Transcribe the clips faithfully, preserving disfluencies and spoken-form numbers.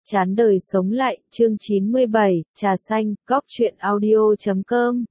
Chán đời sống lại, chương chín mươi bảy, trà xanh, góc truyện audio chấm com.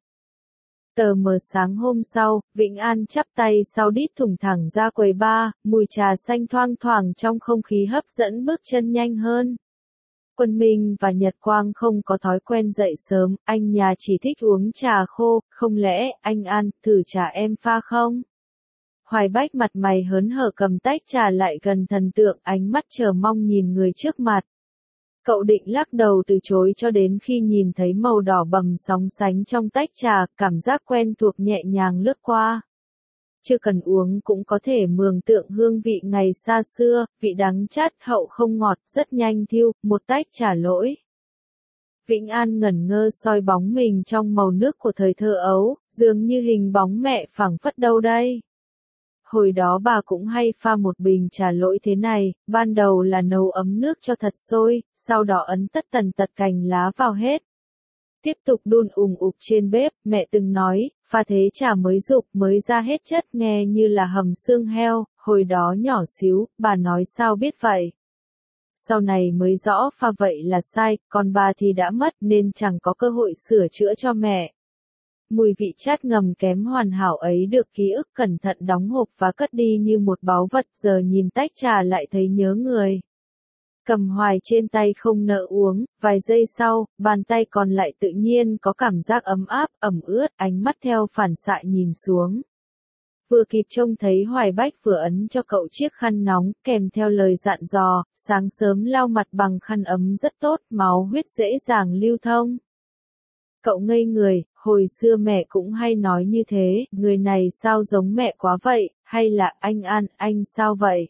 Tờ mờ sáng hôm sau, Vĩnh An chắp tay sau đít thùng thẳng ra quầy bar, mùi trà xanh thoang thoảng trong không khí hấp dẫn bước chân nhanh hơn. Quân Minh và Nhật Quang không có thói quen dậy sớm, anh nhà chỉ thích uống trà khô, không lẽ, anh An, thử trà em pha không? Hoài Bách mặt mày hớn hở cầm tách trà lại gần thần tượng, ánh mắt chờ mong nhìn người trước mặt. Cậu định lắc đầu từ chối cho đến khi nhìn thấy màu đỏ bầm sóng sánh trong tách trà, cảm giác quen thuộc nhẹ nhàng lướt qua. Chưa cần uống cũng có thể mường tượng hương vị ngày xa xưa, vị đắng chát hậu không ngọt, rất nhanh thiêu, một tách trà lỗi. Vĩnh An ngẩn ngơ soi bóng mình trong màu nước của thời thơ ấu, dường như hình bóng mẹ phảng phất đâu đây. Hồi đó bà cũng hay pha một bình trà lỗi thế này, ban đầu là nấu ấm nước cho thật sôi, sau đó ấn tất tần tật cành lá vào hết. Tiếp tục đun ùng ục trên bếp, mẹ từng nói, pha thế trà mới rục mới ra hết chất nghe như là hầm xương heo, hồi đó nhỏ xíu, bà nói sao biết vậy. Sau này mới rõ pha vậy là sai, còn bà thì đã mất nên chẳng có cơ hội sửa chữa cho mẹ. Mùi vị chát ngầm kém hoàn hảo ấy được ký ức cẩn thận đóng hộp và cất đi như một báu vật, giờ nhìn tách trà lại thấy nhớ người. Cầm hoài trên tay không nỡ uống, vài giây sau, bàn tay còn lại tự nhiên có cảm giác ấm áp, ẩm ướt, ánh mắt theo phản xạ nhìn xuống. Vừa kịp trông thấy Hoài Bách vừa ấn cho cậu chiếc khăn nóng, kèm theo lời dặn dò, sáng sớm lau mặt bằng khăn ấm rất tốt, máu huyết dễ dàng lưu thông. Cậu ngây người, hồi xưa mẹ cũng hay nói như thế, người này sao giống mẹ quá vậy, hay là anh An, anh sao vậy?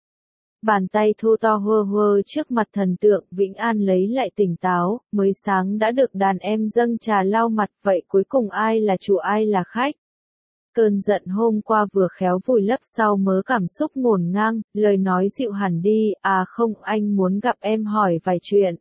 Bàn tay thô to hơ hơ trước mặt thần tượng, Vĩnh An lấy lại tỉnh táo, mới sáng đã được đàn em dâng trà lau mặt, vậy cuối cùng ai là chủ ai là khách? Cơn giận hôm qua vừa khéo vùi lấp sau mớ cảm xúc ngổn ngang, lời nói dịu hẳn đi, à không, anh muốn gặp em hỏi vài chuyện.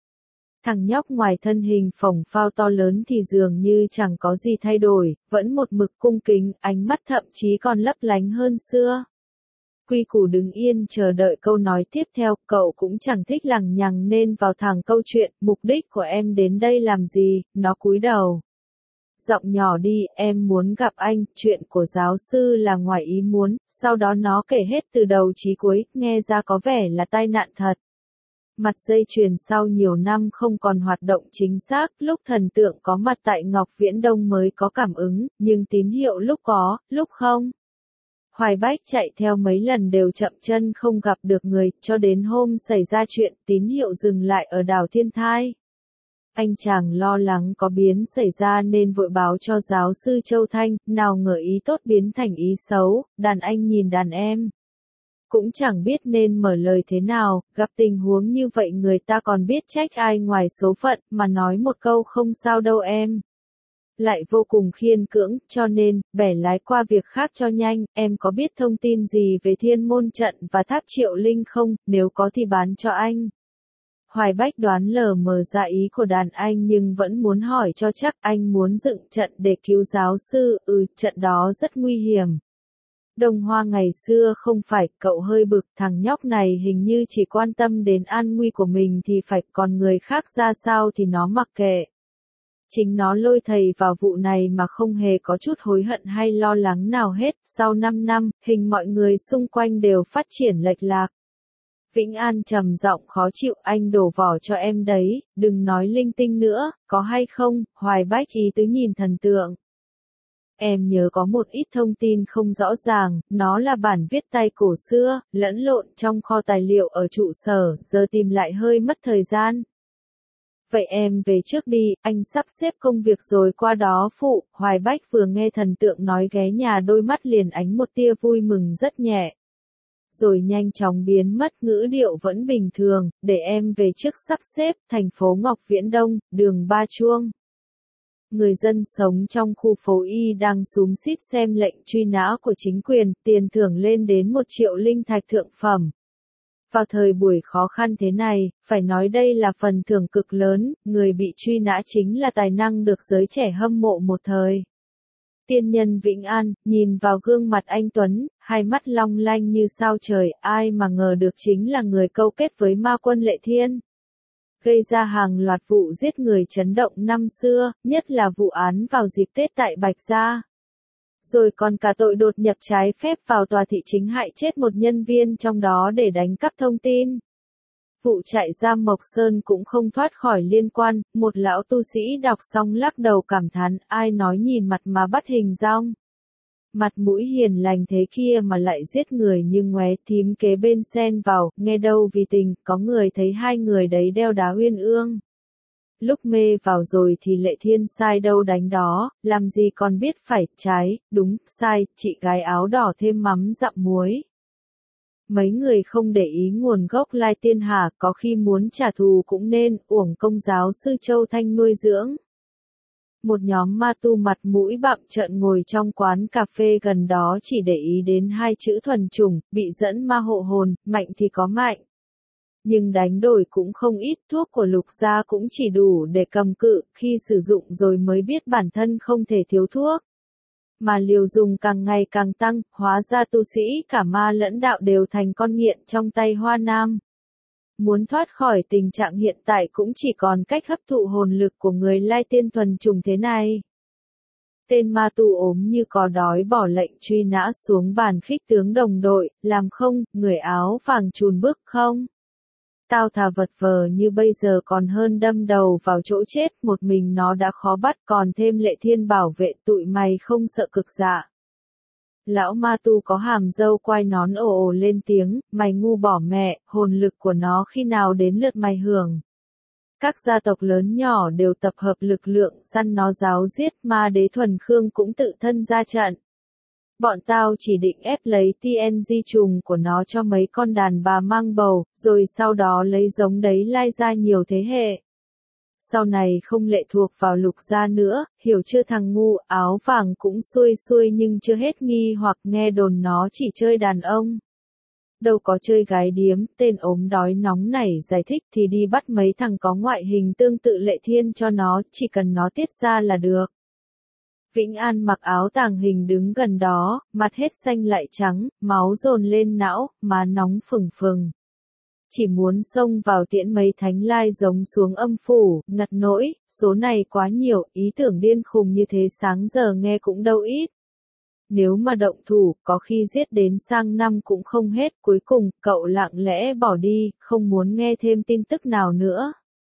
Thằng nhóc ngoài thân hình phồng phao to lớn thì dường như chẳng có gì thay đổi, vẫn một mực cung kính, ánh mắt thậm chí còn lấp lánh hơn xưa. Quy củ đứng yên chờ đợi câu nói tiếp theo, cậu cũng chẳng thích lằng nhằng nên vào thẳng câu chuyện, mục đích của em đến đây làm gì, nó cúi đầu. Giọng nhỏ đi, em muốn gặp anh, chuyện của giáo sư là ngoài ý muốn, sau đó nó kể hết từ đầu chí cuối, nghe ra có vẻ là tai nạn thật. Mặt dây chuyền sau nhiều năm không còn hoạt động chính xác, lúc thần tượng có mặt tại Ngọc Viễn Đông mới có cảm ứng, nhưng tín hiệu lúc có, lúc không. Hoài Bách chạy theo mấy lần đều chậm chân không gặp được người, cho đến hôm xảy ra chuyện, tín hiệu dừng lại ở đảo Thiên Thai. Anh chàng lo lắng có biến xảy ra nên vội báo cho giáo sư Châu Thanh, nào ngờ ý tốt biến thành ý xấu, đàn anh nhìn đàn em. Cũng chẳng biết nên mở lời thế nào, gặp tình huống như vậy người ta còn biết trách ai ngoài số phận, mà nói một câu không sao đâu em. Lại vô cùng khiên cưỡng, cho nên, bẻ lái qua việc khác cho nhanh, em có biết thông tin gì về Thiên Môn Trận và Tháp Triệu Linh không, nếu có thì bán cho anh. Hoài Bách đoán lờ mờ ra ý của đàn anh nhưng vẫn muốn hỏi cho chắc, anh muốn dựng trận để cứu giáo sư, ừ, trận đó rất nguy hiểm. Đồng Hoa ngày xưa không phải, cậu hơi bực, thằng nhóc này hình như chỉ quan tâm đến an nguy của mình thì phải, còn người khác ra sao thì nó mặc kệ. Chính nó lôi thầy vào vụ này mà không hề có chút hối hận hay lo lắng nào hết, sau năm năm, hình mọi người xung quanh đều phát triển lệch lạc. Vĩnh An trầm giọng khó chịu, anh đổ vỏ cho em đấy, đừng nói linh tinh nữa, có hay không, Hoài Bách ý tứ nhìn thần tượng. Em nhớ có một ít thông tin không rõ ràng, nó là bản viết tay cổ xưa, lẫn lộn trong kho tài liệu ở trụ sở, giờ tìm lại hơi mất thời gian. Vậy em về trước đi, anh sắp xếp công việc rồi qua đó phụ, Hoài Bách vừa nghe thần tượng nói ghé nhà đôi mắt liền ánh một tia vui mừng rất nhẹ. Rồi nhanh chóng biến mất, ngữ điệu vẫn bình thường, để em về trước sắp xếp, thành phố Ngọc Viễn Đông, đường Ba Chuông. Người dân sống trong khu phố Y đang xúm xít xem lệnh truy nã của chính quyền, tiền thưởng lên đến một triệu linh thạch thượng phẩm. Vào thời buổi khó khăn thế này, phải nói đây là phần thưởng cực lớn, người bị truy nã chính là tài năng được giới trẻ hâm mộ một thời. Tiên nhân Vĩnh An, nhìn vào gương mặt anh Tuấn, hai mắt long lanh như sao trời, ai mà ngờ được chính là người câu kết với ma quân Lệ Thiên. gây ra hàng loạt vụ giết người chấn động năm xưa, nhất là vụ án vào dịp Tết tại Bạch Gia. Rồi còn cả tội đột nhập trái phép vào tòa thị chính hại chết một nhân viên trong đó để đánh cắp thông tin. Vụ trại giam Mộc Sơn cũng không thoát khỏi liên quan, một lão tu sĩ đọc xong lắc đầu cảm thán, ai nói nhìn mặt mà bắt hình dong. Mặt mũi hiền lành thế kia mà lại giết người như ngoé, thím kế bên xen vào, nghe đâu vì tình, có người thấy hai người đấy đeo đá uyên ương. Lúc mê vào rồi thì Lệ Thiên sai đâu đánh đó, làm gì còn biết phải, trái, đúng, sai, chị gái áo đỏ thêm mắm dặm muối. Mấy người không để ý nguồn gốc lai tiên hà, có khi muốn trả thù cũng nên, uổng công giáo sư Châu Thanh nuôi dưỡng. Một nhóm ma tu mặt mũi bặm trợn ngồi trong quán cà phê gần đó chỉ để ý đến hai chữ thuần chủng, bị dẫn ma hộ hồn, mạnh thì có mạnh. Nhưng đánh đổi cũng không ít, thuốc của Lục gia cũng chỉ đủ để cầm cự, khi sử dụng rồi mới biết bản thân không thể thiếu thuốc. Mà liều dùng càng ngày càng tăng, hóa ra tu sĩ cả ma lẫn đạo đều thành con nghiện trong tay Hoa Nam. Muốn thoát khỏi tình trạng hiện tại cũng chỉ còn cách hấp thụ hồn lực của người lai tiên thuần chủng thế này. Tên ma tu ốm như có đói bỏ lệnh truy nã xuống bàn khích tướng đồng đội, làm không, người áo vàng chùn bước không. Tao thà vật vờ như bây giờ còn hơn đâm đầu vào chỗ chết, một mình nó đã khó bắt còn thêm Lệ Thiên bảo vệ tụi mày không sợ cực dạ. Lão ma tu có hàm râu quai nón ồ ồ lên tiếng, mày ngu bỏ mẹ, hồn lực của nó khi nào đến lượt mày hưởng. Các gia tộc lớn nhỏ đều tập hợp lực lượng săn nó giáo giết, ma đế thuần khương cũng tự thân ra trận. Bọn tao chỉ định ép lấy tê en giê trùng của nó cho mấy con đàn bà mang bầu, rồi sau đó lấy giống đấy lai ra nhiều thế hệ. Sau này không lệ thuộc vào Lục gia nữa, hiểu chưa thằng ngu, áo vàng cũng xuôi xuôi nhưng chưa hết nghi hoặc nghe đồn nó chỉ chơi đàn ông. Đâu có chơi gái điếm, tên ốm đói nóng nảy giải thích thì đi bắt mấy thằng có ngoại hình tương tự Lệ Thiên cho nó, chỉ cần nó tiết ra là được. Vĩnh An mặc áo tàng hình đứng gần đó, mặt hết xanh lại trắng, máu dồn lên não, má nóng phừng phừng. Chỉ muốn xông vào tiễn mấy thánh lai giống xuống âm phủ, ngặt nỗi, số này quá nhiều, ý tưởng điên khùng như thế sáng giờ nghe cũng đâu ít. Nếu mà động thủ, có khi giết đến sang năm cũng không hết, cuối cùng, cậu lặng lẽ bỏ đi, không muốn nghe thêm tin tức nào nữa.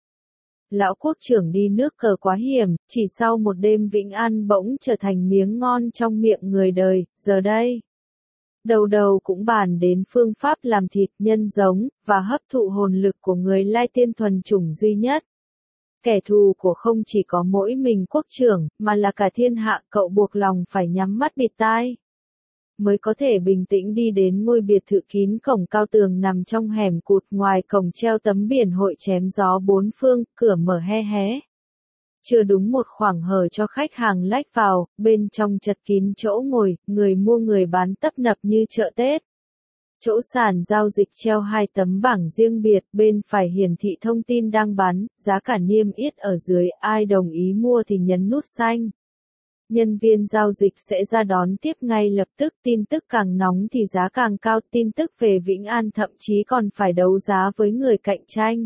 Lão quốc trưởng đi nước cờ quá hiểm, chỉ sau một đêm Vĩnh An bỗng trở thành miếng ngon trong miệng người đời, giờ đây. Đầu đầu cũng bàn đến phương pháp làm thịt nhân giống, và hấp thụ hồn lực của người lai tiên thuần chủng duy nhất. Kẻ thù của không chỉ có mỗi mình quốc trưởng, mà là cả thiên hạ, cậu buộc lòng phải nhắm mắt bịt tai. Mới có thể bình tĩnh đi đến ngôi biệt thự kín cổng cao tường nằm trong hẻm cụt, ngoài cổng treo tấm biển hội chém gió bốn phương, cửa mở hé hé. Chưa đúng một khoảng hở cho khách hàng lách vào, bên trong chật kín chỗ ngồi, người mua người bán tấp nập như chợ Tết. Chỗ sàn giao dịch treo hai tấm bảng riêng biệt, bên phải hiển thị thông tin đang bán, giá cả niêm yết ở dưới, ai đồng ý mua thì nhấn nút xanh. Nhân viên giao dịch sẽ ra đón tiếp ngay lập tức, tin tức càng nóng thì giá càng cao, tin tức về Vĩnh An thậm chí còn phải đấu giá với người cạnh tranh.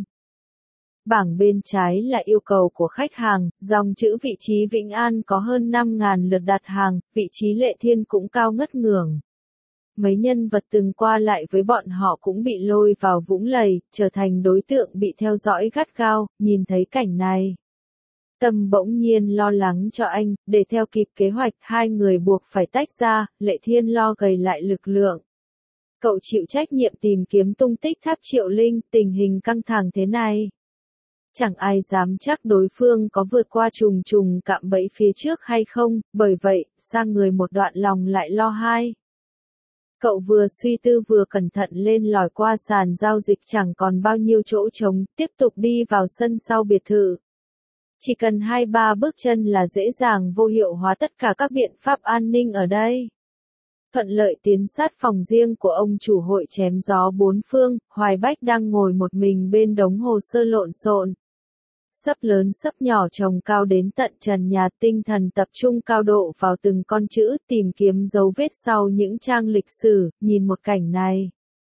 Bảng bên trái là yêu cầu của khách hàng, dòng chữ vị trí Vĩnh An có hơn năm nghìn lượt đặt hàng, vị trí Lệ Thiên cũng cao ngất ngưởng. Mấy nhân vật từng qua lại với bọn họ cũng bị lôi vào vũng lầy, trở thành đối tượng bị theo dõi gắt gao, nhìn thấy cảnh này. Tâm bỗng nhiên lo lắng cho anh, để theo kịp kế hoạch hai người buộc phải tách ra, Lệ Thiên lo gầy lại lực lượng. Cậu chịu trách nhiệm tìm kiếm tung tích Tháp Triệu Linh, tình hình căng thẳng thế này. Chẳng ai dám chắc đối phương có vượt qua trùng trùng cạm bẫy phía trước hay không, bởi vậy, sang người một đoạn lòng lại lo hai. Cậu vừa suy tư vừa cẩn thận lên lỏi qua sàn giao dịch chẳng còn bao nhiêu chỗ trống, tiếp tục đi vào sân sau biệt thự. Chỉ cần hai ba bước chân là dễ dàng vô hiệu hóa tất cả các biện pháp an ninh ở đây. Thuận lợi tiến sát phòng riêng của ông chủ hội chém gió bốn phương, Hoài Bách đang ngồi một mình bên đống hồ sơ lộn xộn. Sấp lớn sấp nhỏ chồng cao đến tận trần nhà, tinh thần tập trung cao độ vào từng con chữ, tìm kiếm dấu vết sau những trang lịch sử, nhìn một cảnh này.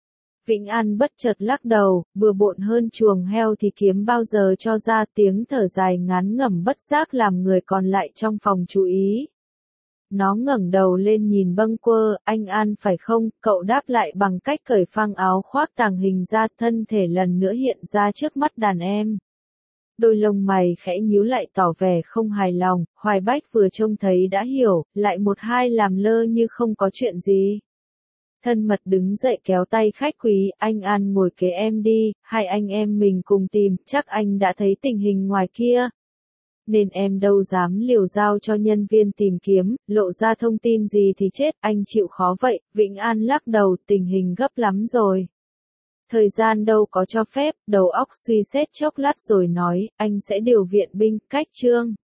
Vĩnh An bất chợt lắc đầu, bừa bộn hơn chuồng heo thì kiếm bao giờ cho ra, tiếng thở dài ngắn ngẩm bất giác làm người còn lại trong phòng chú ý. Nó ngẩng đầu lên nhìn Bâng Quơ, anh An phải không? Cậu đáp lại bằng cách cởi phăng áo khoác tàng hình ra, thân thể lần nữa hiện ra trước mắt đàn em. Đôi lông mày khẽ nhíu lại tỏ vẻ không hài lòng, Hoài Bách vừa trông thấy đã hiểu, lại một hai làm lơ như không có chuyện gì. Thân mật đứng dậy kéo tay khách quý, anh An ngồi kế em đi, hai anh em mình cùng tìm, chắc anh đã thấy tình hình ngoài kia. Nên em đâu dám liều giao cho nhân viên tìm kiếm, lộ ra thông tin gì thì chết, anh chịu khó vậy. Vĩnh An lắc đầu, tình hình gấp lắm rồi. Thời gian đâu có cho phép, đầu óc suy xét chốc lát rồi nói, anh sẽ điều viện binh, cách Trương.